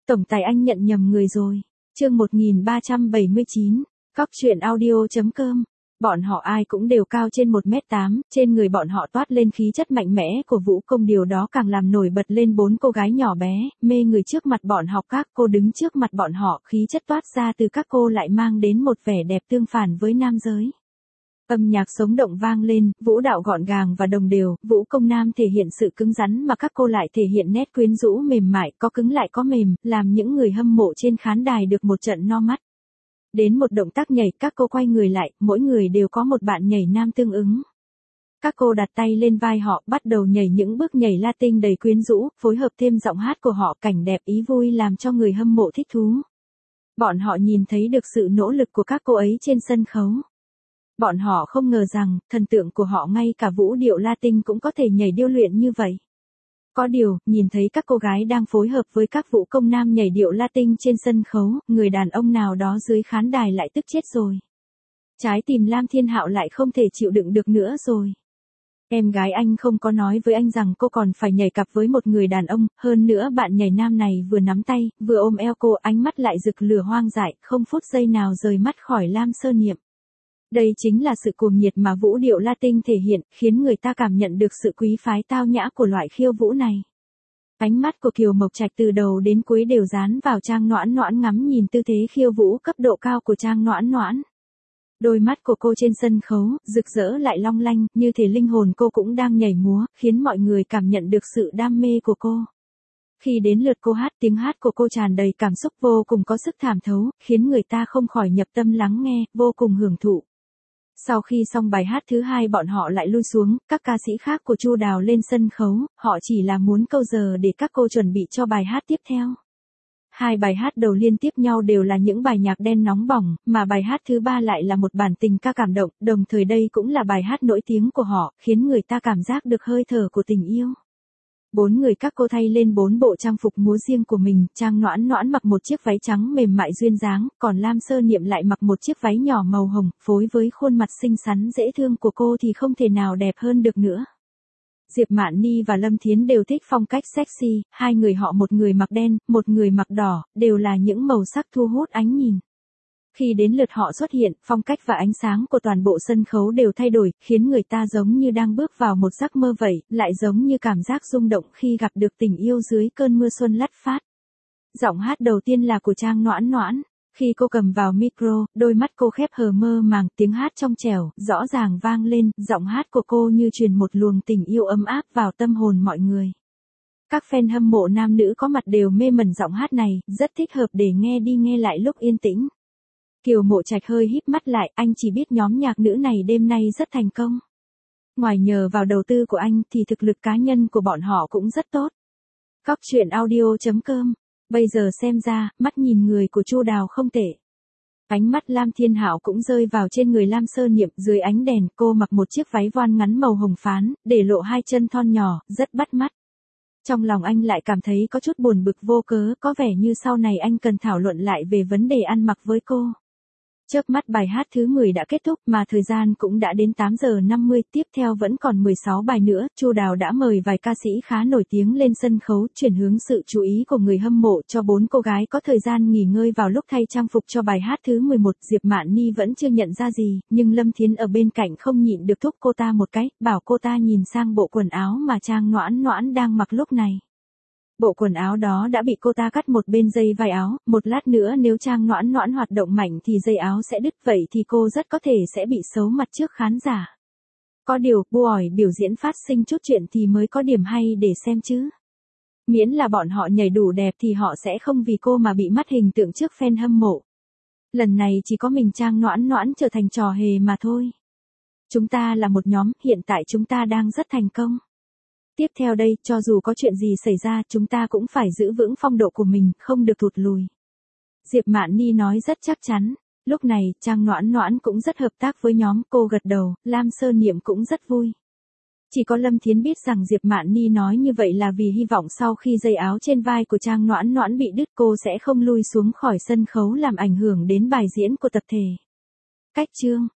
Tổng tài anh nhận nhầm người rồi. Chương 1379, Cóc truyện audio.com. Bọn họ ai cũng đều cao trên 1m8, trên người bọn họ toát lên khí chất mạnh mẽ của vũ công, điều đó càng làm nổi bật lên bốn cô gái nhỏ bé, mê người trước mặt bọn họ. Các cô đứng trước mặt bọn họ, khí chất toát ra từ các cô lại mang đến một vẻ đẹp tương phản với nam giới. Âm nhạc sống động vang lên, vũ đạo gọn gàng và đồng đều, vũ công nam thể hiện sự cứng rắn mà các cô lại thể hiện nét quyến rũ mềm mại, có cứng lại có mềm, làm những người hâm mộ trên khán đài được một trận no mắt. Đến một động tác nhảy, các cô quay người lại, mỗi người đều có một bạn nhảy nam tương ứng. Các cô đặt tay lên vai họ, bắt đầu nhảy những bước nhảy Latin đầy quyến rũ, phối hợp thêm giọng hát của họ, cảnh đẹp ý vui làm cho người hâm mộ thích thú. Bọn họ nhìn thấy được sự nỗ lực của các cô ấy trên sân khấu. Bọn họ không ngờ rằng, thần tượng của họ ngay cả vũ điệu Latin cũng có thể nhảy điêu luyện như vậy. Có điều, nhìn thấy các cô gái đang phối hợp với các vũ công nam nhảy điệu Latin trên sân khấu, người đàn ông nào đó dưới khán đài lại tức chết rồi. Trái tim Lam Thiên Hạo lại không thể chịu đựng được nữa rồi. Em gái anh không có nói với anh rằng cô còn phải nhảy cặp với một người đàn ông, hơn nữa bạn nhảy nam này vừa nắm tay, vừa ôm eo cô, ánh mắt lại rực lửa hoang dại, không phút giây nào rời mắt khỏi Lam Sơ Niệm. Đây chính là sự cuồng nhiệt mà vũ điệu Latin thể hiện, khiến người ta cảm nhận được sự quý phái tao nhã của loại khiêu vũ này. Ánh mắt của Kiều Mộc Trạch từ đầu đến cuối đều dán vào Trang Noãn Noãn, ngắm nhìn tư thế khiêu vũ cấp độ cao của Trang Noãn Noãn. Đôi mắt của cô trên sân khấu, rực rỡ lại long lanh, như thể linh hồn cô cũng đang nhảy múa, khiến mọi người cảm nhận được sự đam mê của cô. Khi đến lượt cô hát, tiếng hát của cô tràn đầy cảm xúc, vô cùng có sức thẩm thấu, khiến người ta không khỏi nhập tâm lắng nghe, vô cùng hưởng thụ. Sau khi xong bài hát thứ hai, bọn họ lại lui xuống, các ca sĩ khác của Chu Đào lên sân khấu, họ chỉ là muốn câu giờ để các cô chuẩn bị cho bài hát tiếp theo. Hai bài hát đầu liên tiếp nhau đều là những bài nhạc đen nóng bỏng, mà bài hát thứ ba lại là một bản tình ca cảm động, đồng thời đây cũng là bài hát nổi tiếng của họ, khiến người ta cảm giác được hơi thở của tình yêu. Bốn người các cô thay lên bốn bộ trang phục múa riêng của mình, Trang Noãn Noãn mặc một chiếc váy trắng mềm mại duyên dáng, còn Lam Sơ Niệm lại mặc một chiếc váy nhỏ màu hồng, phối với khuôn mặt xinh xắn dễ thương của cô thì không thể nào đẹp hơn được nữa. Diệp Mạn Ni và Lâm Thiến đều thích phong cách sexy, hai người họ, một người mặc đen, một người mặc đỏ, đều là những màu sắc thu hút ánh nhìn. Khi đến lượt họ xuất hiện, phong cách và ánh sáng của toàn bộ sân khấu đều thay đổi, khiến người ta giống như đang bước vào một giấc mơ vậy, lại giống như cảm giác rung động khi gặp được tình yêu dưới cơn mưa xuân lất phát. Giọng hát đầu tiên là của Trang Noãn Noãn. Khi cô cầm vào micro, đôi mắt cô khép hờ mơ màng, tiếng hát trong trẻo, rõ ràng vang lên, giọng hát của cô như truyền một luồng tình yêu ấm áp vào tâm hồn mọi người. Các fan hâm mộ nam nữ có mặt đều mê mẩn giọng hát này, rất thích hợp để nghe đi nghe lại lúc yên tĩnh. Kiều Mộ Trạch hơi híp mắt lại, anh chỉ biết nhóm nhạc nữ này đêm nay rất thành công. Ngoài nhờ vào đầu tư của anh thì thực lực cá nhân của bọn họ cũng rất tốt. Cóc truyện audio.com. Bây giờ xem ra, mắt nhìn người của Chu Đào không tệ. Ánh mắt Lam Thiên Hạo cũng rơi vào trên người Lam Sơ Niệm, dưới ánh đèn, cô mặc một chiếc váy voan ngắn màu hồng phán, để lộ hai chân thon nhỏ, rất bắt mắt. Trong lòng anh lại cảm thấy có chút buồn bực vô cớ, có vẻ như sau này anh cần thảo luận lại về vấn đề ăn mặc với cô. Chớp mắt bài hát thứ 10 đã kết thúc, mà thời gian cũng đã đến 8 giờ 50, tiếp theo vẫn còn 16 bài nữa. Chu Đào đã mời vài ca sĩ khá nổi tiếng lên sân khấu, chuyển hướng sự chú ý của người hâm mộ cho bốn cô gái có thời gian nghỉ ngơi vào lúc thay trang phục cho bài hát thứ 11. Diệp Mạn Ni vẫn chưa nhận ra gì, nhưng Lâm Thiến ở bên cạnh không nhịn được thúc cô ta một cái, bảo cô ta nhìn sang bộ quần áo mà Trang Noãn Noãn đang mặc lúc này. Bộ quần áo đó đã bị cô ta cắt một bên dây vai áo, một lát nữa nếu Trang Noãn Noãn hoạt động mạnh thì dây áo sẽ đứt, vậy thì cô rất có thể sẽ bị xấu mặt trước khán giả. Có điều, buổi biểu diễn phát sinh chút chuyện thì mới có điểm hay để xem chứ. Miễn là bọn họ nhảy đủ đẹp thì họ sẽ không vì cô mà bị mất hình tượng trước fan hâm mộ. Lần này chỉ có mình Trang Noãn Noãn trở thành trò hề mà thôi. Chúng ta là một nhóm, hiện tại chúng ta đang rất thành công. Tiếp theo đây, cho dù có chuyện gì xảy ra, chúng ta cũng phải giữ vững phong độ của mình, không được thụt lùi. Diệp Mạn Ni nói rất chắc chắn. Lúc này, Trang Noãn Noãn cũng rất hợp tác với nhóm, cô gật đầu, Lam Sơ Niệm cũng rất vui. Chỉ có Lâm Thiến biết rằng Diệp Mạn Ni nói như vậy là vì hy vọng sau khi dây áo trên vai của Trang Noãn Noãn bị đứt cô sẽ không lui xuống khỏi sân khấu làm ảnh hưởng đến bài diễn của tập thể. Cách chương